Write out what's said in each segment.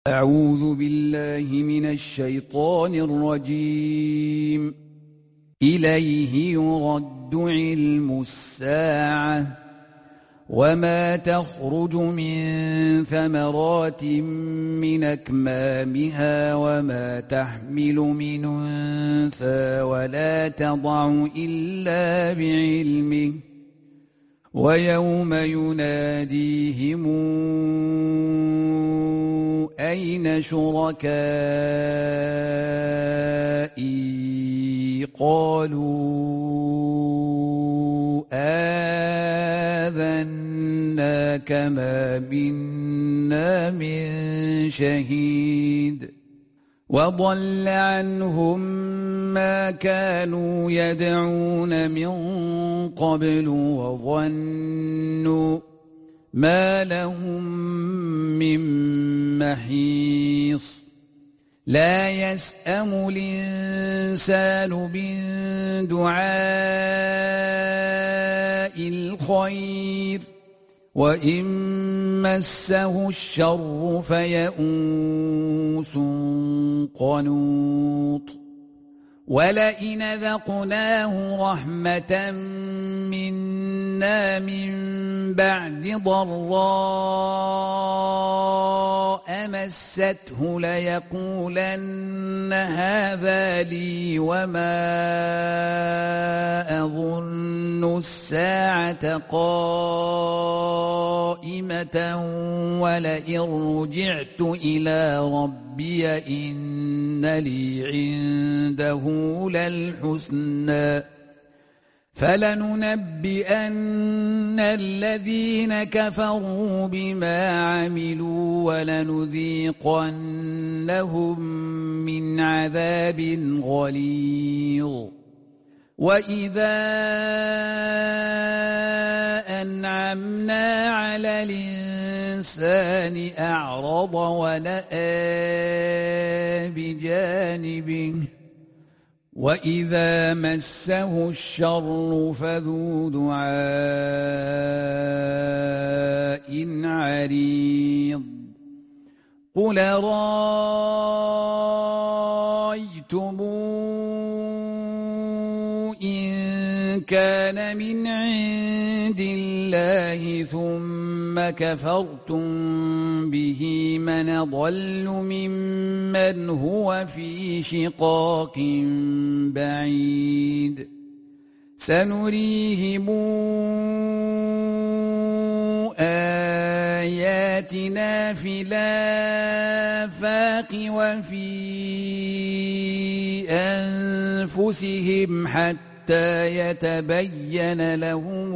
أعوذ بالله من الشيطان الرجيم. إليه يرد علم الساعة وما تخرج من ثمرات من أكمامها وما تحمل من أنثى ولا تضع إلا بعلمه ويوم يناديهم أين شركائي قالوا آذناك ما منا من شهيد وضل عنهم ما كانوا يدعون من قبل وظنوا ما لهم من محيص لا يسأم الإنسان من دعاء الخير وإن مسه الشر فيئوس قنوط ولئن ذقناه رحمة منا من بعد ضراء مسته ليقولن هذا لي وما أظن الساعة قائمة ولئن رجعت إلى ربي إن لي عنده للحسنى فلننبئن الذين كفروا بما عملوا ولنذيقنهم من عذاب غليظ وإذا أنعمنا على الإنسان أعرض ونأى بجانبه وإذا مسه الشر فذو دعاء عريض قل رأيتم إن كان من عند الله ثم كفرتم به من ضل ممن هو في شقاق بعيد سنريهم آياتنا في الآفاق وفي أنفسهم حتى يتبين لهم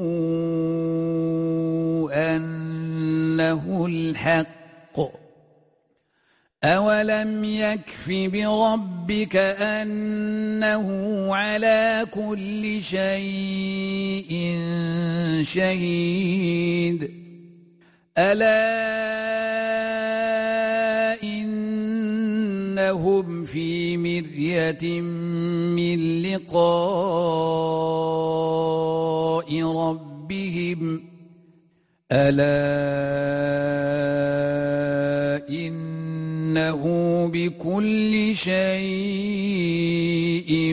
أنه الحق أولم يكف بربك أنه على كل شيء شهيد ألا إنهم في مرية من لقاء ربهم ألا إنه بكل شيء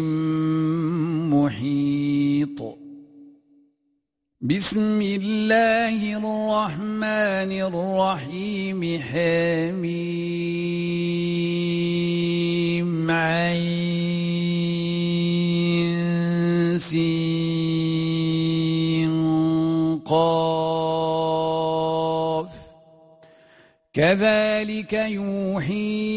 محيط بسم الله الرحمن الرحيم حميم عين سين قاف كذلك يوحي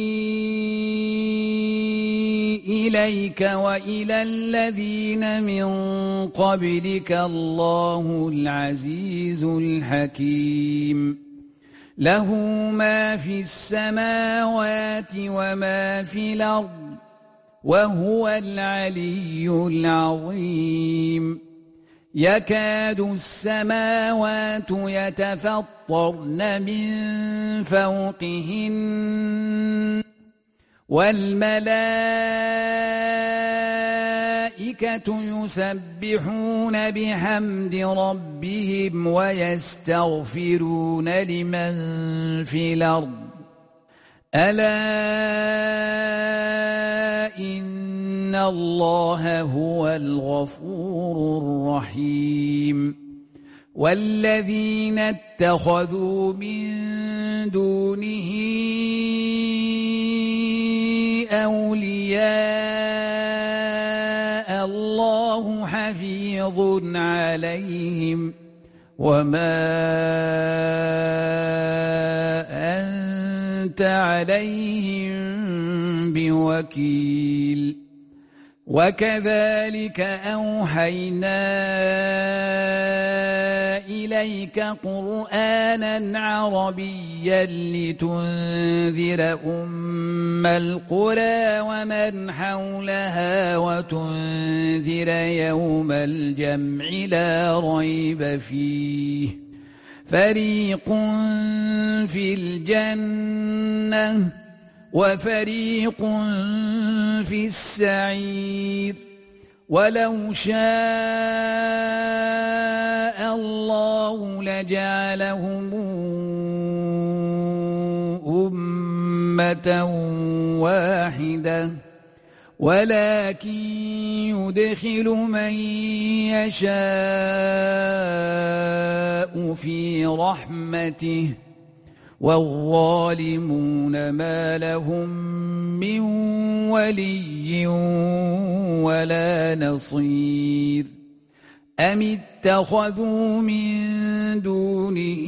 إليك وإلى الذين من قبلك الله العزيز الحكيم له ما في السماوات وما في الأرض وهو العلي العظيم يكاد السماوات يتفطرن من فوقهن والملائكة يسبحون بحمد ربهم ويستغفرون لمن في الأرض ألا إن الله هو الغفور الرحيم والذين اتخذوا من دونه أولياء الله حفيظ عليهم وما أنت عليهم بوكيل وكذلك أوحينا إليك قرآنا عربيا لتنذر أم القرى ومن حولها وتنذر يوم الجمع لا ريب فيه فريق في الجنة وفريق في السعير ولو شاء الله لجعلهم أمة واحدة ولكن يدخل من يشاء في رحمته والظالمون ما لهم من ولي ولا نصير أم اتخذوا من دونه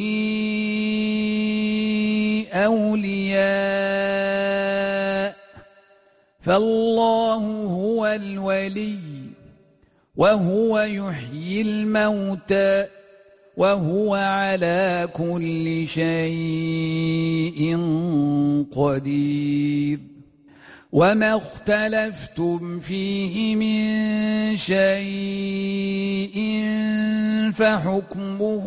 أولياء فالله هو الولي وهو يحيي الموتى وهو على كل شيء قدير وما اختلفتم فيه من شيء فحكمه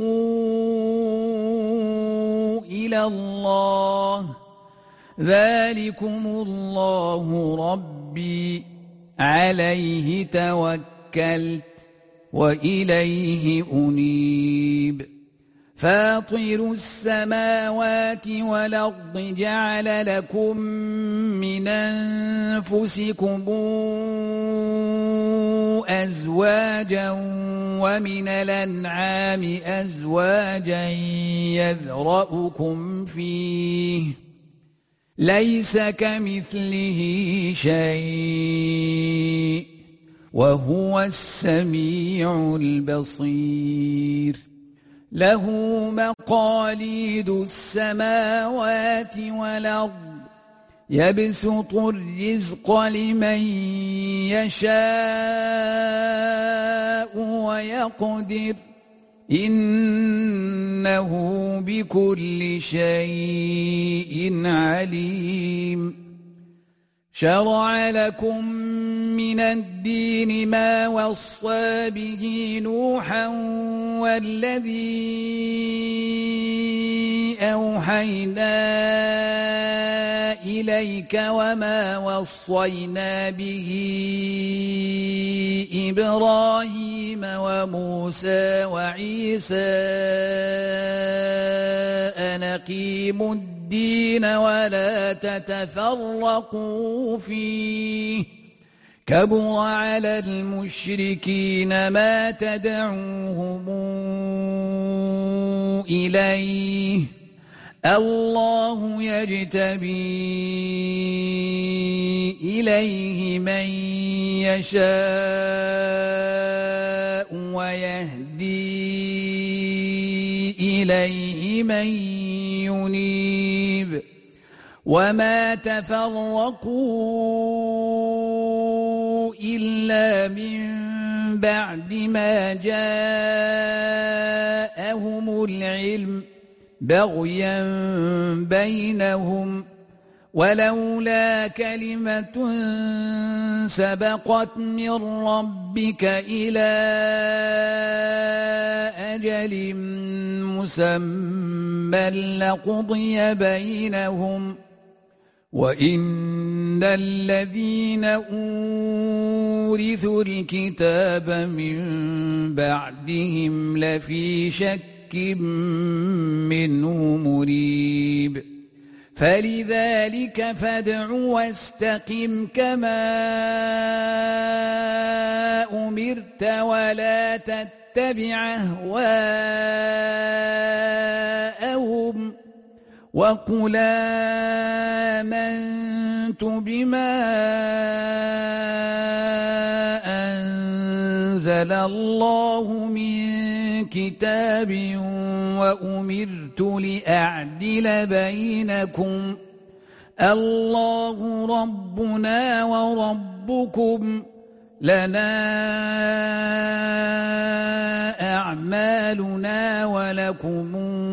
إلى الله ذلكم الله ربي عليه توكلت وإليه أنيب فاطر السماوات والأرض جعل لكم من أنفسكم أزواجا ومن الأنعام أزواجا يذرأكم فيه ليس كمثله شيء وهو السميع البصير له مقاليد السماوات والأرض يبسط الرزق لمن يشاء ويقدر إنه بكل شيء عليم شرع لكم من الدين ما وصى به نوحا والذي أوحينا إليك وما وصينا به إبراهيم وموسى وعيسى أن أقيموا الدين ولا تتفرقوا فيه كبر على المشركين ما تدعوهم إليه الله يجتبي إليه من يشاء ويهدي إليه من ينيب وما تفرقوا إلا من بعد ما جاءهم العلم بغيا بينهم ولولا كلمة سبقت من ربك إلى أجل مسمى لقضي بينهم وإن الذين أورثوا الكتاب من بعدهم لفي شك منه مريب فلذلك فادع واستقم كما أمرت ولا تتبع أهواءهم وقل آمنت بما أنزل الله من كتاب وأمرت لأعدل بينكم الله ربنا وربكم لنا أعمالنا ولكم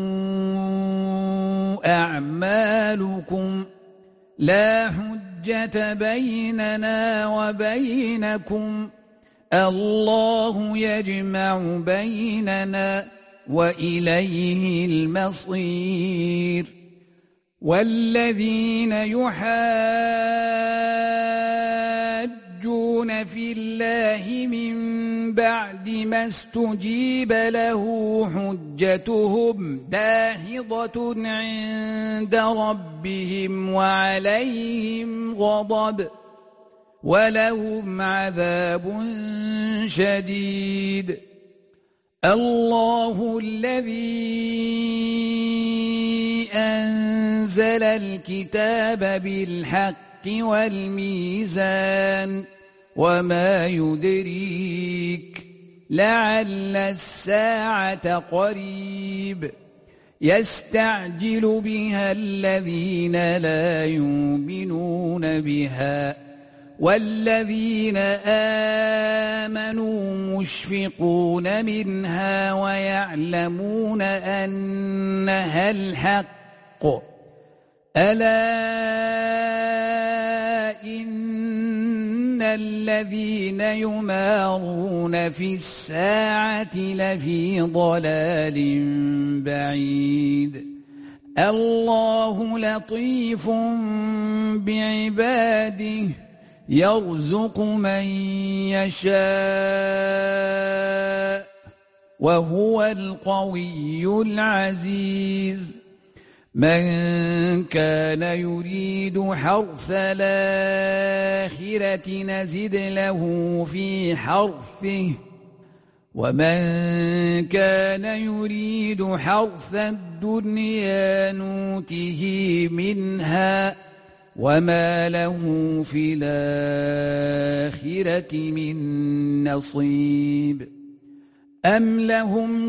أعمالكم لا حجة بيننا وبينكم الله يجمع بيننا وإليه المصير والذين يحاجون في الله من بعد ما استجيب له حجتهم داحضة عند ربهم وعليهم غضب ولهم عذاب شديد الله الذي أنزل الكتاب بالحق والميزان وما يدريك لعل الساعة قريب يستعجل بها الذين لا يؤمنون بها والذين آمنوا مشفقون منها ويعلمون أنها الحق ألا إن الذين يمارون في الساعة لفي ضلال بعيد الله لطيف بعباده يرزق من يشاء وهو القوي العزيز من كان يريد حرث الآخرة نزد له في حرثه ومن كان يريد حرث الدنيا نوته منها وما له في الآخرة من نصيب أم لهم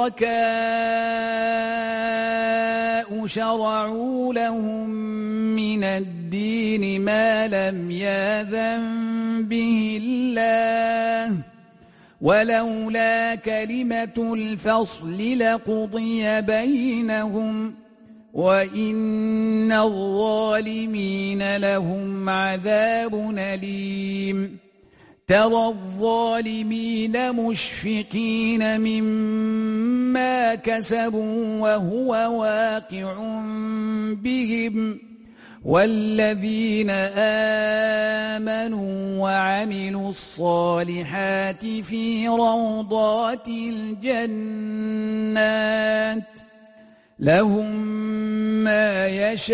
شركاء شرعوا لهم من الدين ما لم يأذن به الله ولولا كلمة الفصل لقضي بينهم وإن الظالمين لهم عذاب أليم ترى الظالمين مشفقين مما كسبوا وهو واقع بهم والذين آمنوا وعملوا الصالحات في روضات الجنات لهم ما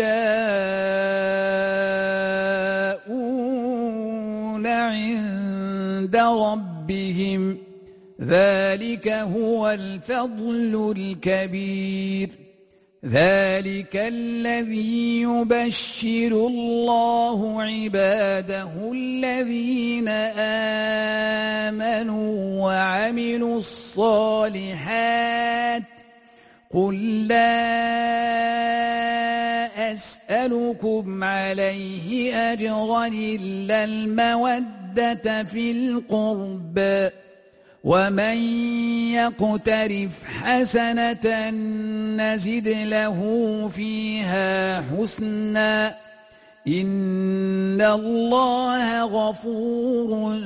يشاءون عند ربهم ذلك هو الفضل الكبير ذلك الذي يبشر الله عباده الذين آمنوا وعملوا الصالحات قل لا أسألكم عليه أجرا إلا المودة في القربى ومن يقترف حسنة نزد له فيها حسنا إن الله غفور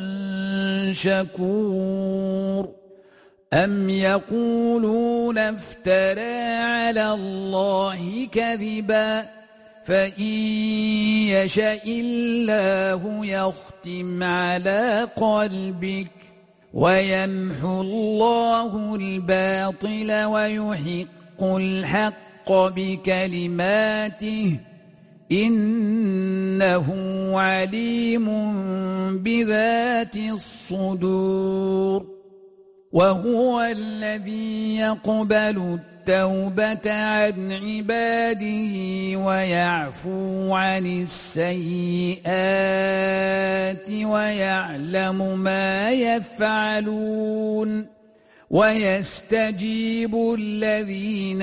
شكور أم يقولون افترى على الله كذبا فإن يشاء الله يختم على قلبك ويمحو الله الباطل ويحق الحق بكلماته إنه عليم بذات الصدور وهو الذي يقبل التوبة عن عباده ويعفو عن السيئات ويعلم ما يفعلون ويستجيب الذين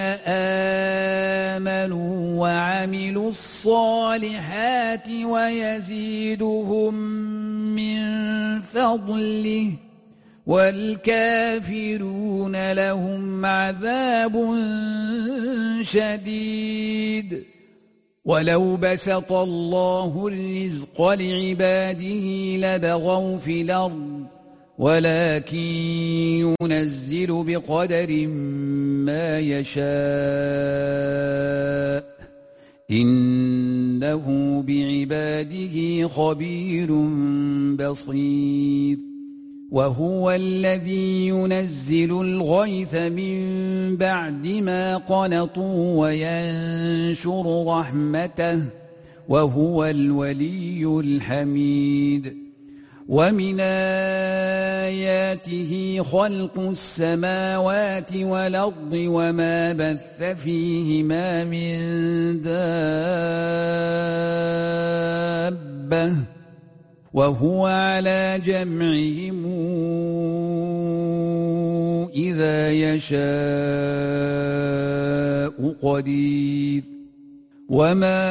آمنوا وعملوا الصالحات ويزيدهم من فضله والكافرون لهم عذاب شديد ولو بسط الله الرزق لعباده لبغوا في الأرض ولكن ينزل بقدر ما يشاء إنه بعباده خبير بصير وهو الذي ينزل الغيث من بعد ما قنطوا وينشر رحمته وهو الولي الحميد ومن آياته خلق السماوات والأرض وما بث فيهما من دابة وهو على جمعهم إذا يشاء قدير وما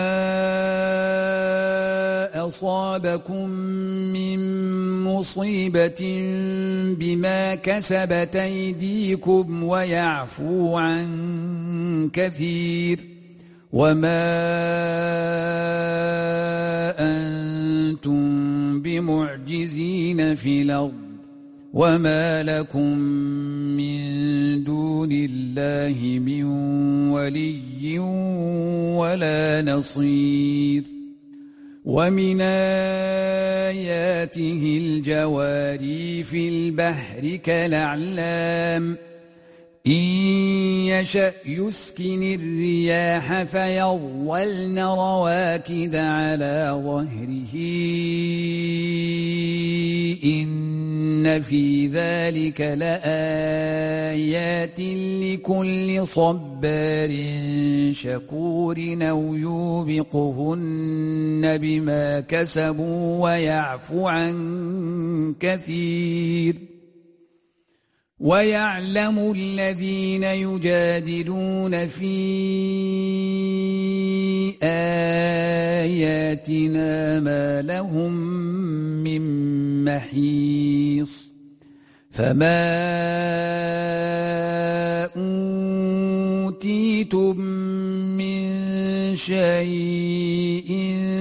أصابكم من مصيبة بما كسبت أيديكم ويعفو عن كثير وما أنتم بمعجزين في الأرض وما لكم من دون الله من ولي ولا نصير ومن آياته الجواري في البحر كالأعلام إن يشأ يسكن الرياح فيظللن رواكد على ظهره إن في ذلك لآيات لكل صبار شكور أو يوبقهن بما كسبوا ويعفو عن كثير ويعلم الذين يجادلون في آياتنا ما لهم من محيص فما أوتيتم من شيء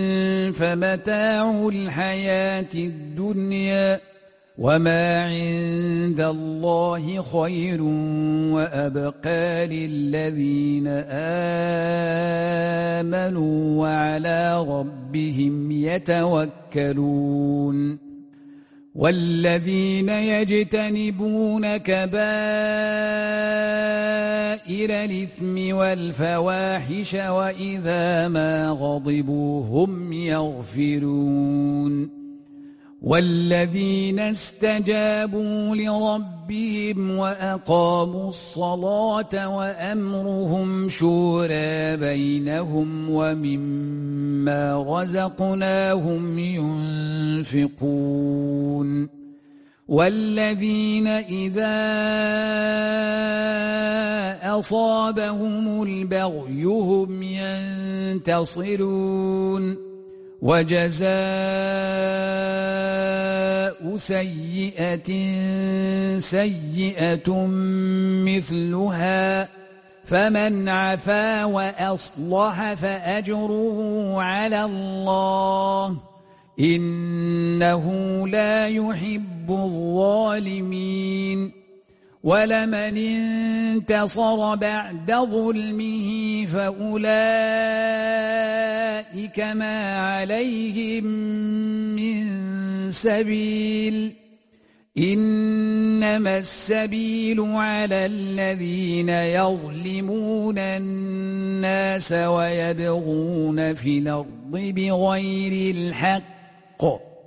فمتاع الحياة الدنيا وما عند الله خير وأبقى للذين آمنوا وعلى ربهم يتوكلون والذين يجتنبون كبائر الإثم والفواحش وإذا ما غضبوا هم يغفرون والذين استجابوا لربهم وأقاموا الصلاة وأمرهم شورى بينهم ومما رزقناهم ينفقون والذين إذا أصابهم البغي هم ينتصرون وجزاء سيئة سيئة مثلها فمن عفا وأصلح فأجره على الله إنه لا يحب الظالمين ولمن انتصر بعد ظلمه فأولئك ما عليهم من سبيل إنما السبيل على الذين يظلمون الناس ويبغون في الأرض بغير الحق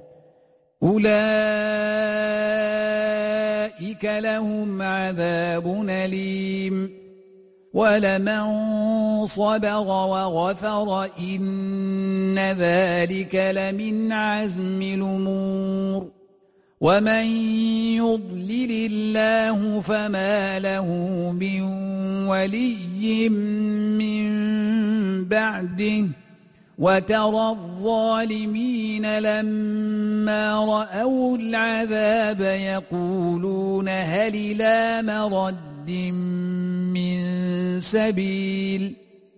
أولئك لهم عذاب أليم ولمن صبر وغفر إن ذلك لمن عزم الأمور ومن يضلل الله فما له من ولي من بعده وترى الظالمين لما رأوا العذاب يقولون هل إلى مرد من سبيل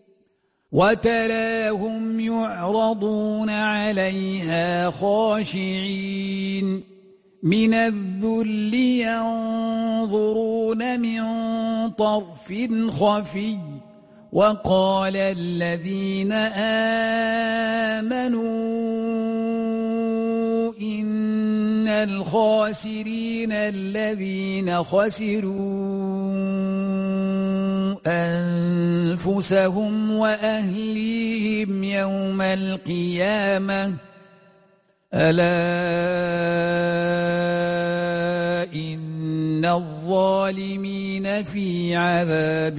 وتراهم يعرضون عليها خاشعين من الذل ينظرون من طرف خفي وقال الذين آمنوا إن الخاسرين الذين خسروا أنفسهم وأهليهم يوم القيامة ألا إن الظالمين في عذاب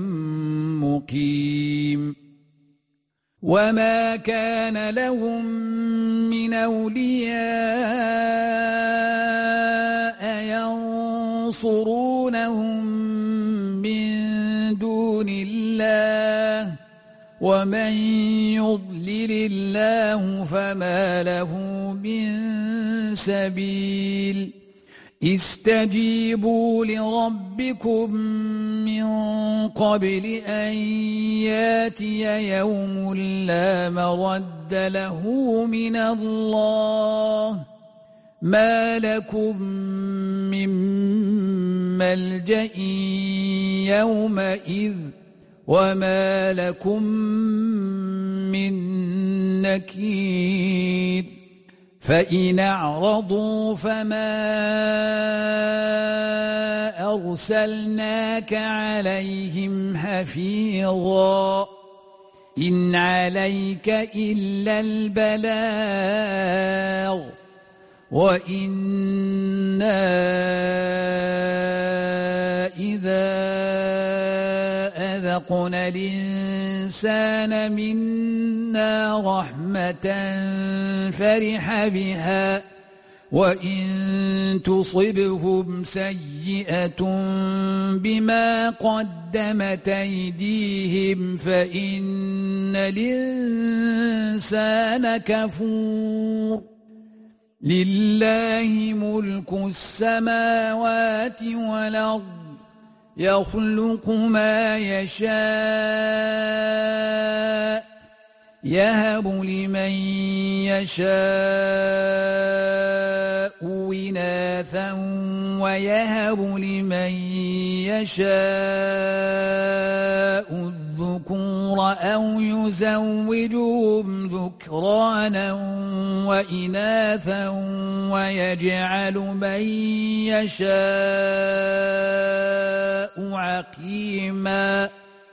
مقيم وما كان لهم من أولياء ينصرونهم من دون الله ومن يضلل الله فما له من سبيل استجيبوا لربكم من قبل أن ياتي يوم لا مرد له من الله ما لكم من ملجأ يومئذ وما لكم من نكير فإن أعرضوا فما أرسلناك عليهم حفيظا إن عليك إلا البلاغ وإنا إذا أذقنا الإنسان منا رحمة فرح بها وإن تصبهم سيئة بما قدمت أيديهم فإن الإنسان كفور لله ملك السماوات والأرض يخلق ما يشاء يهب لمن يشاء إناثا ويهب لمن يشاء الذكور أو يزوجهم ذكرانا وإناثا ويجعل من يشاء عقيما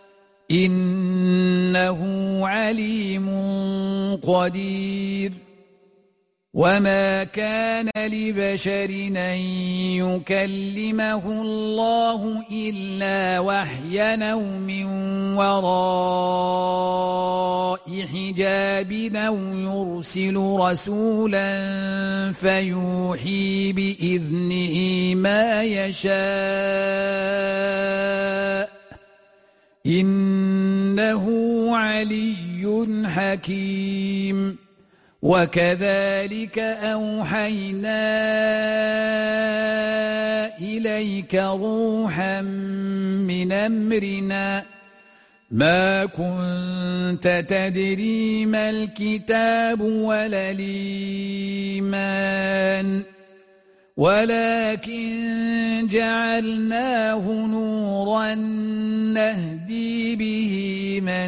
إنه عليم قدير وما كان لبشر أن يكلمه الله إلا وحيا أو من وراء حجاب أو يرسل رسولا فيوحي بإذنه ما يشاء إنه علي حكيم وكذلك أوحينا إليك روحا من أمرنا ما كنت تدري ما الكتاب ولا الإيمان ولكن جعلناه نورا نهدي به من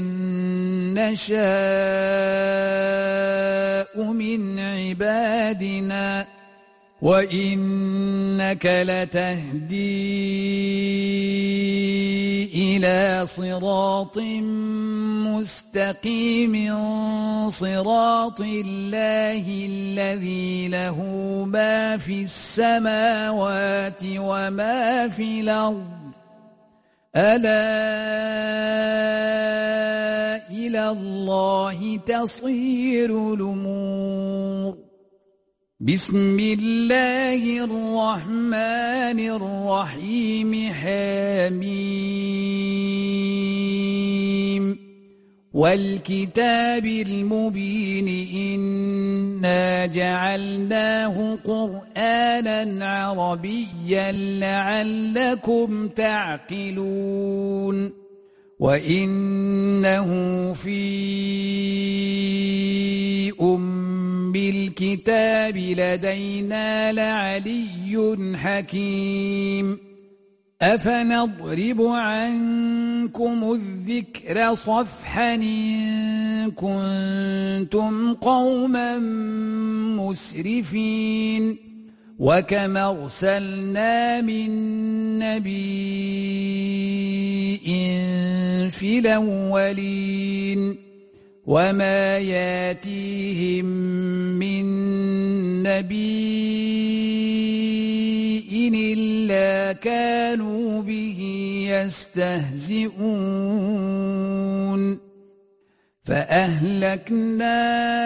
نشاء من عبادنا وإنك لتهدي إلى صراط مستقيم صراط الله الذي له ما في السماوات وما في الأرض ألا إلى الله تصير الأمور بسم الله الرحمن الرحيم حميم والكتاب المبين إنا جعلناه قرآنا عربيا لعلكم تعقلون وإنه في الكتاب لدينا لعلي حكيم أفنضرب عنكم الذكر صفحا إن كنتم قوما مسرفين وكم أرسلنا من نبي في الأولين وما ياتيهم من نبي إلا كانوا به يستهزئون فأهلكنا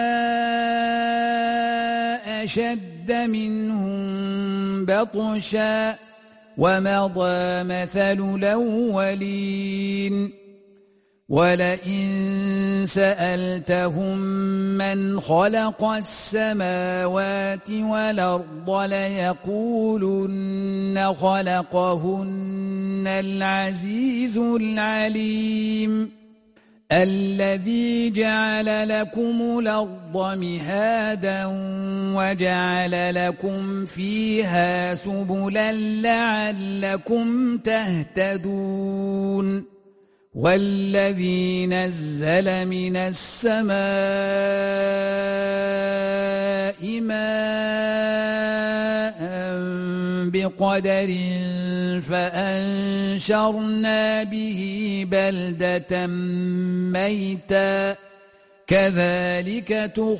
أشد منهم بطشا ومضى مثل الأولين ولئن سألتهم من خلق السماوات والأرض ليقولن خلقهن العزيز العليم الذي جعل لكم الأرض مهادا وجعل لكم فيها سبلا لعلكم تهتدون والذي نزل من السماء ماء بقدر فأنشرنا به بلدة ميتا كذلك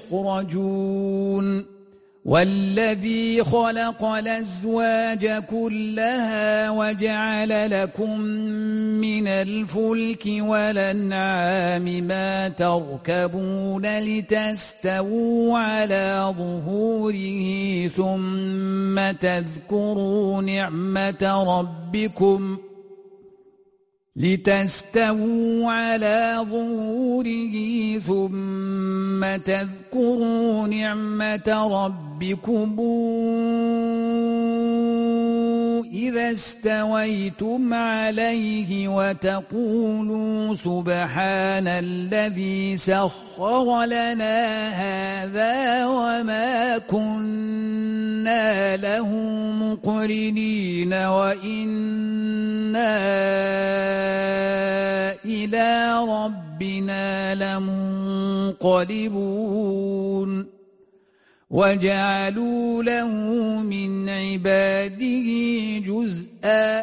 تخرجون والذي خلق الأزواج كلها وجعل لكم من الفلك والأنعام ما تركبون لتستووا على ظهوره ثم تذكروا نعمة ربكم ثم تذكروا نعمة ربكم إذا استويتم عليه وتقولوا سبحان الذي سخر لنا هذا وما كنا له مقرنين وإنا إلى ربنا لمنقلبون وجعلوا له من عباده جزءا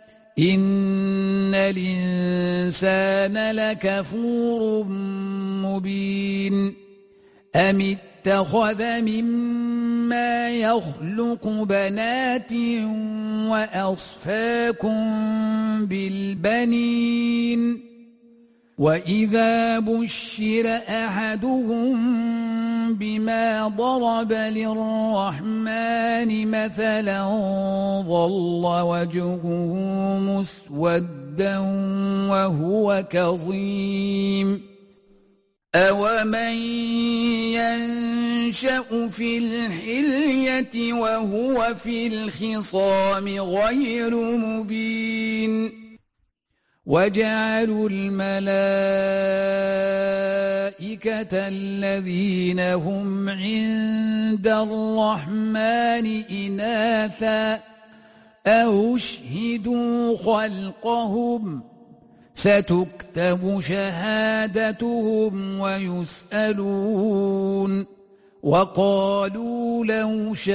إن الإنسان لكفور مبين أم اتخذ مما يخلق بنات وأصفاكم بالبنين وإذا بشر أحدهم بما ضرب للرحمن مثلا ظل وجهه مسودا وهو كظيم أومن ينشأ في الحلية وهو في الخصام غير مبين وجعلوا الملائكة الذين هم عند الرحمن إناثا أشهدوا خلقهم ستكتب شهادتهم ويسألون وقالوا لو شاء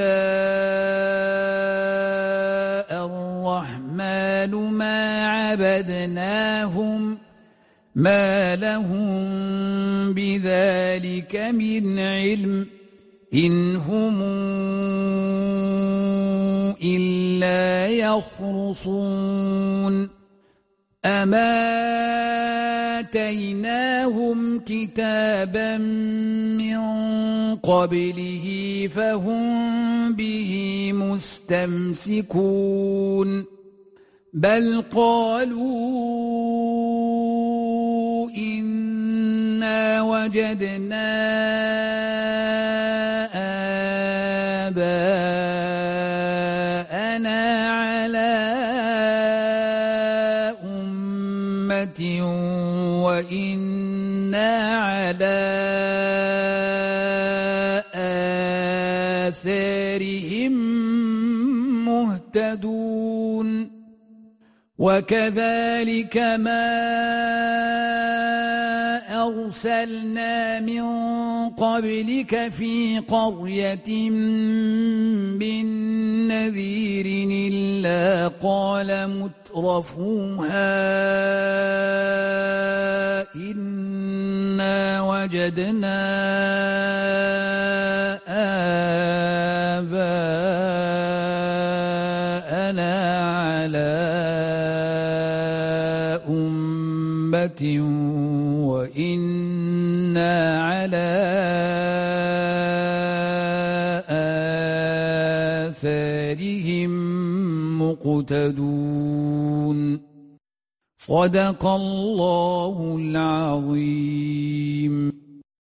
الرحمن ما عبدناهم ما لهم بذلك من علم إن هم إلا يخرصون أما آتيناهم كتابا من قبله فهم به مستمسكون بل قالوا إنا وجدنا آباءنا على أمة وإنا على آثارهم مهتدون وكذلك ما أرسلنا من قبلك في قرية من نذير إلا قال مترفوها إنا وجدنا آباءنا على أمة وإنا على آثارهم مقتدون صدق الله العظيم.